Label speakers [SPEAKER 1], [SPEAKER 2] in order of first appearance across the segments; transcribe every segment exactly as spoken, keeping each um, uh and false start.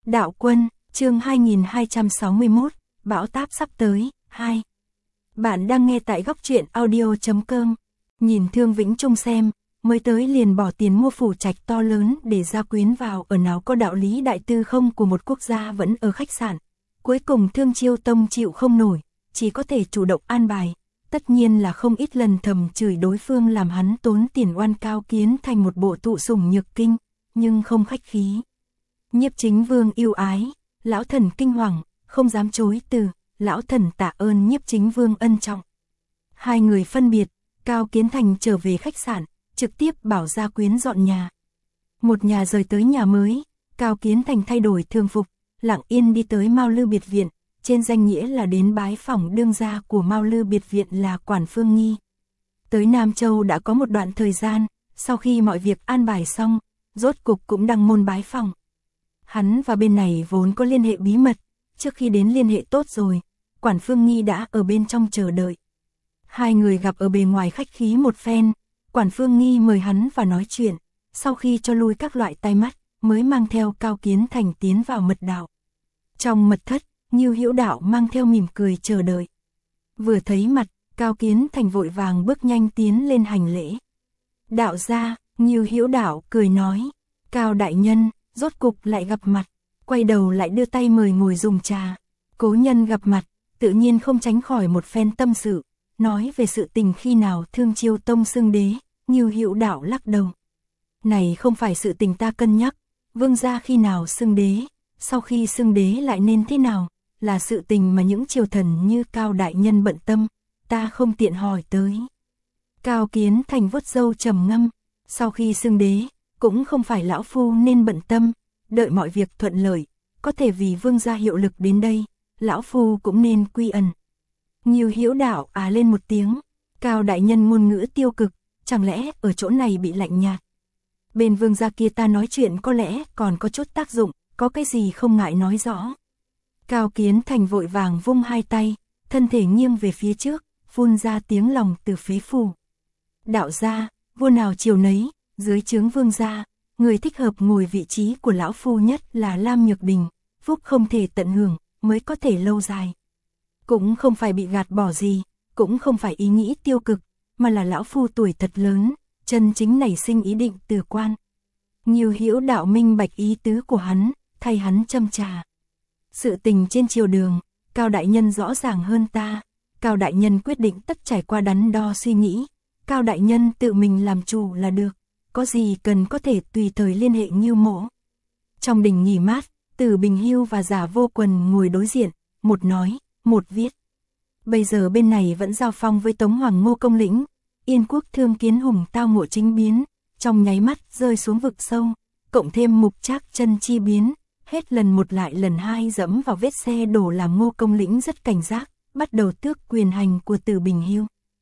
[SPEAKER 1] Đạo Quân, chương hai nghìn hai trăm sáu mươi mốt, bão táp sắp tới, hai. Bạn đang nghe tại góc truyện audio chấm com. Nhìn Thương Vĩnh Trung xem, mới tới liền bỏ tiền mua phủ trạch to lớn để gia quyến vào, ở nào có đạo lý đại tư không của một quốc gia vẫn ở khách sạn. Cuối cùng Thương Chiêu Tông chịu không nổi, chỉ có thể chủ động an bài. Tất nhiên là không ít lần thầm chửi đối phương làm hắn tốn tiền oan Cao Kiến Thành một bộ tụ sủng nhược kinh, nhưng không khách khí. Nhiếp Chính Vương yêu ái, lão thần kinh hoàng, không dám chối từ, lão thần tạ ơn Nhiếp Chính Vương ân trọng. Hai người phân biệt, Cao Kiến Thành trở về khách sạn, trực tiếp bảo gia quyến dọn nhà. Một nhà rời tới nhà mới, Cao Kiến Thành thay đổi thường phục, lặng yên đi tới Mao Lư biệt viện, trên danh nghĩa là đến bái phỏng đương gia của Mao Lư biệt viện là Quản Phương Nghi. Tới Nam Châu đã có một đoạn thời gian, sau khi mọi việc an bài xong, rốt cục cũng đăng môn bái phỏng. Hắn và bên này vốn có liên hệ bí mật, trước khi đến liên hệ tốt rồi, Quản Phương Nghi đã ở bên trong chờ đợi. Hai người gặp ở bề ngoài khách khí một phen, Quản Phương Nghi mời hắn và nói chuyện, sau khi cho lui các loại tai mắt, mới mang theo Cao Kiến Thành tiến vào mật đạo. Trong mật thất, Ngưu Hữu Đạo mang theo mỉm cười chờ đợi. Vừa thấy mặt, Cao Kiến Thành vội vàng bước nhanh tiến lên hành lễ. Đạo gia, Ngưu Hữu Đạo cười nói, Cao đại nhân, rốt cục lại gặp mặt, quay đầu lại đưa tay mời ngồi dùng trà. Cố nhân gặp mặt, tự nhiên không tránh khỏi một phen tâm sự, nói về sự tình khi nào Thương Chiêu Tông xưng đế. Ngưu Hữu Đạo lắc đầu. Này không phải sự tình ta cân nhắc, vương gia khi nào xưng đế, sau khi xưng đế lại nên thế nào, là sự tình mà những triều thần như Cao đại nhân bận tâm, ta không tiện hỏi tới. Cao Kiến Thành vuốt râu trầm ngâm, sau khi xưng đế, cũng không phải lão phu nên bận tâm, đợi mọi việc thuận lợi, có thể vì vương gia hiệu lực đến đây, lão phu cũng nên quy ẩn. Ngưu Hữu Đạo à lên một tiếng, Cao đại nhân ngôn ngữ tiêu cực, chẳng lẽ ở chỗ này bị lạnh nhạt. Bên vương gia kia ta nói chuyện có lẽ còn có chút tác dụng, có cái gì không ngại nói rõ. Cao Kiến Thành vội vàng vung hai tay, thân thể nghiêng về phía trước, phun ra tiếng lòng từ phế phủ. Đạo gia, vua nào triều nấy, dưới trướng vương gia, người thích hợp ngồi vị trí của lão phu nhất là Lam Nhược Đình, phúc không thể tận hưởng, mới có thể lâu dài. Cũng không phải bị gạt bỏ gì, cũng không phải ý nghĩ tiêu cực, mà là lão phu tuổi thật lớn, chân chính nảy sinh ý định từ quan. Ngưu Hữu Đạo minh bạch ý tứ của hắn, thay hắn châm trà. Sự tình trên triều đường, Cao đại nhân rõ ràng hơn ta, Cao đại nhân quyết định tất trải qua đắn đo suy nghĩ, Cao đại nhân tự mình làm chủ là được, có gì cần có thể tùy thời liên hệ Ngưu mỗ. Trong đình nghỉ mát, Tử Bình Hưu và Giả Vô Quần ngồi đối diện, một nói, một viết. Bây giờ bên này vẫn giao phong với Tống Hoàng Ngô Công lĩnh, Yên Quốc Thương Kiến Hùng tao ngộ chính biến, trong nháy mắt rơi xuống vực sâu, cộng thêm Mục Trác chân chi biến, hết lần một lại lần hai dẫm vào vết xe đổ làm Ngô Công lĩnh rất cảnh giác, bắt đầu tước quyền hành của Tử Bình Hưu.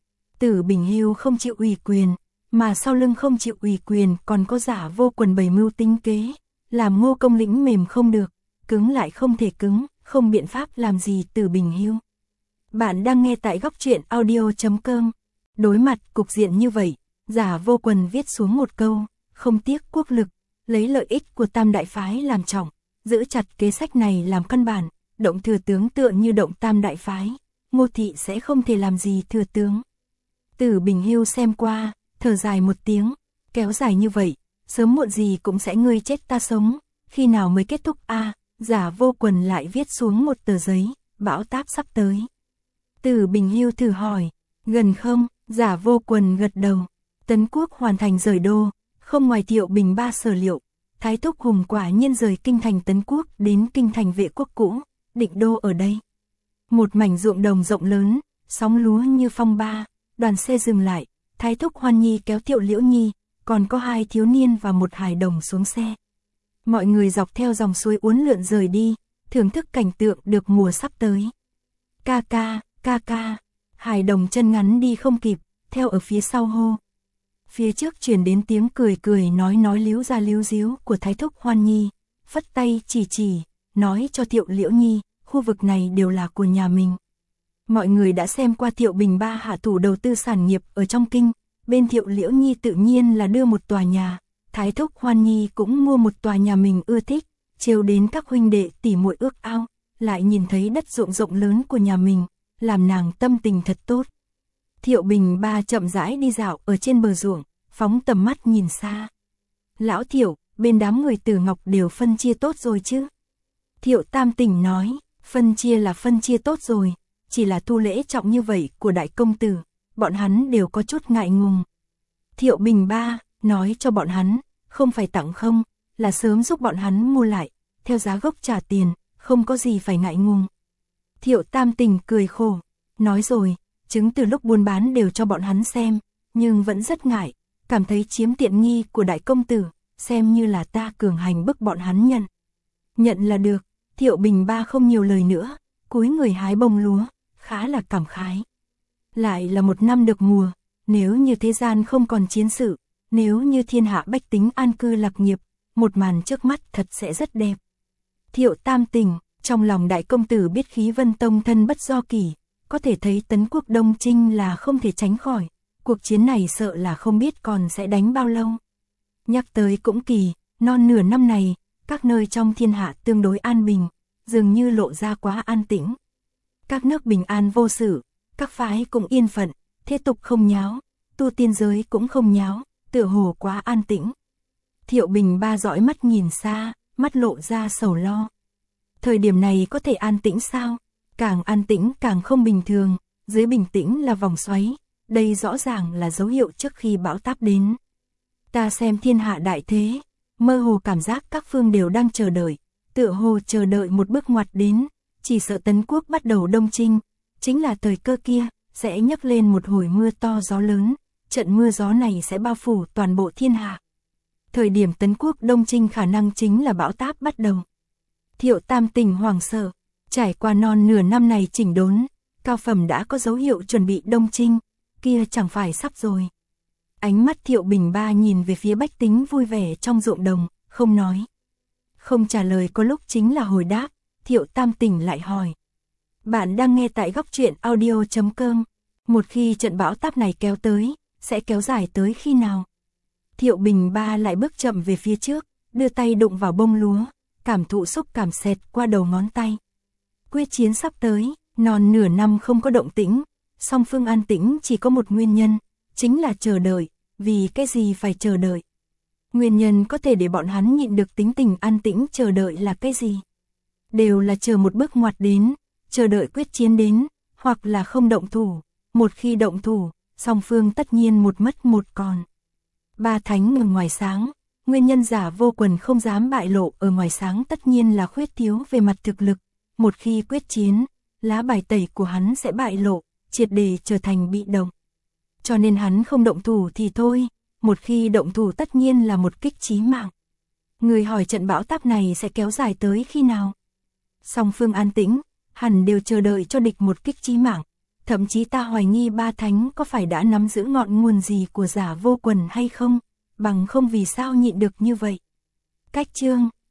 [SPEAKER 1] Tử Bình Hưu không chịu ủy quyền, mà sau lưng không chịu ủy quyền còn có Giả Vô Quần bày mưu tính kế, làm Ngô Công lĩnh mềm không được, cứng lại không thể cứng, không biện pháp làm gì Tử Bình Hưu. Bạn đang nghe tại góc truyện audio chấm com. Đối mặt cục diện như vậy, Giả Vô Quần viết xuống một câu, không tiếc quốc lực, lấy lợi ích của Tam đại phái làm trọng, giữ chặt kế sách này làm căn bản, động thừa tướng tựa như động Tam đại phái, Ngô thị sẽ không thể làm gì thừa tướng. Tử Bình Hưu xem qua, thở dài một tiếng, kéo dài như vậy, sớm muộn gì cũng sẽ ngươi chết ta sống, khi nào mới kết thúc a? À, Giả Vô Quần lại viết xuống một tờ giấy, bão táp sắp tới. Tử Bình Hưu thử hỏi, gần không? Giả Vô Quần gật đầu. Tấn Quốc hoàn thành rời đô, không ngoài Thiệu Bình ba sở liệu, Thái Thúc Hùng quả nhiên rời kinh thành Tấn Quốc đến kinh thành Vệ Quốc cũ, định đô ở đây. Một mảnh ruộng đồng rộng lớn, sóng lúa như phong ba, đoàn xe dừng lại, Thái Thúc Hoan Nhi kéo Thiệu Liễu Nhi, còn có hai thiếu niên và một hài đồng xuống xe. Mọi người dọc theo dòng suối uốn lượn rời đi, thưởng thức cảnh tượng được mùa sắp tới. Ca ca, ca ca, hài đồng chân ngắn đi không kịp, theo ở phía sau hô. Phía trước truyền đến tiếng cười cười nói nói líu ra líu díu của Thái Thúc Hoan Nhi, phất tay chỉ chỉ, nói cho Thiệu Liễu Nhi, khu vực này đều là của nhà mình. Mọi người đã xem qua Thiệu Bình ba hạ thủ đầu tư sản nghiệp ở trong kinh, bên Thiệu Liễu Nhi tự nhiên là đưa một tòa nhà, Thái Thúc Hoan Nhi cũng mua một tòa nhà mình ưa thích, trêu đến các huynh đệ tỉ muội ước ao, lại nhìn thấy đất ruộng rộng lớn của nhà mình, làm nàng tâm tình thật tốt. Thiệu Bình Ba chậm rãi đi dạo ở trên bờ ruộng, phóng tầm mắt nhìn xa. Lão Thiệu, bên đám người Tử Ngọc đều phân chia tốt rồi chứ? Thiệu Tam Tỉnh nói, phân chia là phân chia tốt rồi, chỉ là thu lễ trọng như vậy của đại công tử, bọn hắn đều có chút ngại ngùng. Thiệu Bình Ba nói cho bọn hắn, không phải tặng không, là sớm giúp bọn hắn mua lại, theo giá gốc trả tiền, không có gì phải ngại ngùng. Thiệu Tam Tỉnh cười khổ, nói rồi, chứng từ lúc buôn bán đều cho bọn hắn xem, nhưng vẫn rất ngại, cảm thấy chiếm tiện nghi của đại công tử, xem như là ta cường hành bức bọn hắn nhận. Nhận là được, Thiệu Bình Ba không nhiều lời nữa, cúi người hái bông lúa, khá là cảm khái. Lại là một năm được mùa, nếu như thế gian không còn chiến sự, nếu như thiên hạ bách tính an cư lạc nghiệp, một màn trước mắt thật sẽ rất đẹp. Thiệu Tam Tỉnh, trong lòng đại công tử biết khí Vân Tông thân bất do kỷ, có thể thấy tấn quốc Đông Trinh là không thể tránh khỏi, cuộc chiến này sợ là không biết còn sẽ đánh bao lâu. Nhắc tới cũng kỳ, non nửa năm này, các nơi trong thiên hạ tương đối an bình, dường như lộ ra quá an tĩnh. Các nước bình an vô sự, các phái cũng yên phận, thế tục không nháo, tu tiên giới cũng không nháo, tựa hồ quá an tĩnh. Thiệu Bình Ba dõi mắt nhìn xa, mắt lộ ra sầu lo. Thời điểm này có thể an tĩnh sao? Càng an tĩnh càng không bình thường, dưới bình tĩnh là vòng xoáy, đây rõ ràng là dấu hiệu trước khi bão táp đến. Ta xem thiên hạ đại thế, mơ hồ cảm giác các phương đều đang chờ đợi, tựa hồ chờ đợi một bước ngoặt đến, chỉ sợ tấn quốc bắt đầu đông chinh, chính là thời cơ kia, sẽ nhấc lên một hồi mưa to gió lớn, trận mưa gió này sẽ bao phủ toàn bộ thiên hạ. Thời điểm tấn quốc đông chinh khả năng chính là bão táp bắt đầu. Thiệu Tam Tỉnh hoảng sợ, trải qua non nửa năm này chỉnh đốn, cao phẩm đã có dấu hiệu chuẩn bị đông chinh, kia chẳng phải sắp rồi. Ánh mắt Thiệu Bình Ba nhìn về phía bách tính vui vẻ trong ruộng đồng, không nói. Không trả lời có lúc chính là hồi đáp, Thiệu Tam Tỉnh lại hỏi. Bạn đang nghe tại góc truyện audio chấm com. Một khi trận bão táp này kéo tới, sẽ kéo dài tới khi nào? Thiệu Bình Ba lại bước chậm về phía trước, đưa tay đụng vào bông lúa, cảm thụ xúc cảm xẹt qua đầu ngón tay. Quyết chiến sắp tới, non nửa năm không có động tĩnh, song phương an tĩnh chỉ có một nguyên nhân, chính là chờ đợi. Vì cái gì phải chờ đợi? Nguyên nhân có thể để bọn hắn nhịn được tính tình an tĩnh chờ đợi là cái gì? Đều là chờ một bước ngoặt đến, chờ đợi quyết chiến đến, hoặc là không động thủ. Một khi động thủ, song phương tất nhiên một mất một còn. Ba thánh ở ngoài sáng, nguyên nhân giả vô quần không dám bại lộ ở ngoài sáng tất nhiên là khuyết thiếu về mặt thực lực. Một khi quyết chiến, lá bài tẩy của hắn sẽ bại lộ, triệt để trở thành bị động. Cho nên hắn không động thủ thì thôi, một khi động thủ tất nhiên là một kích chí mạng. Người hỏi trận bão táp này sẽ kéo dài tới khi nào? Song phương an tĩnh, hẳn đều chờ đợi cho địch một kích chí mạng. Thậm chí ta hoài nghi ba thánh có phải đã nắm giữ ngọn nguồn gì của giả vô quần hay không, bằng không vì sao nhịn được như vậy. Cách chương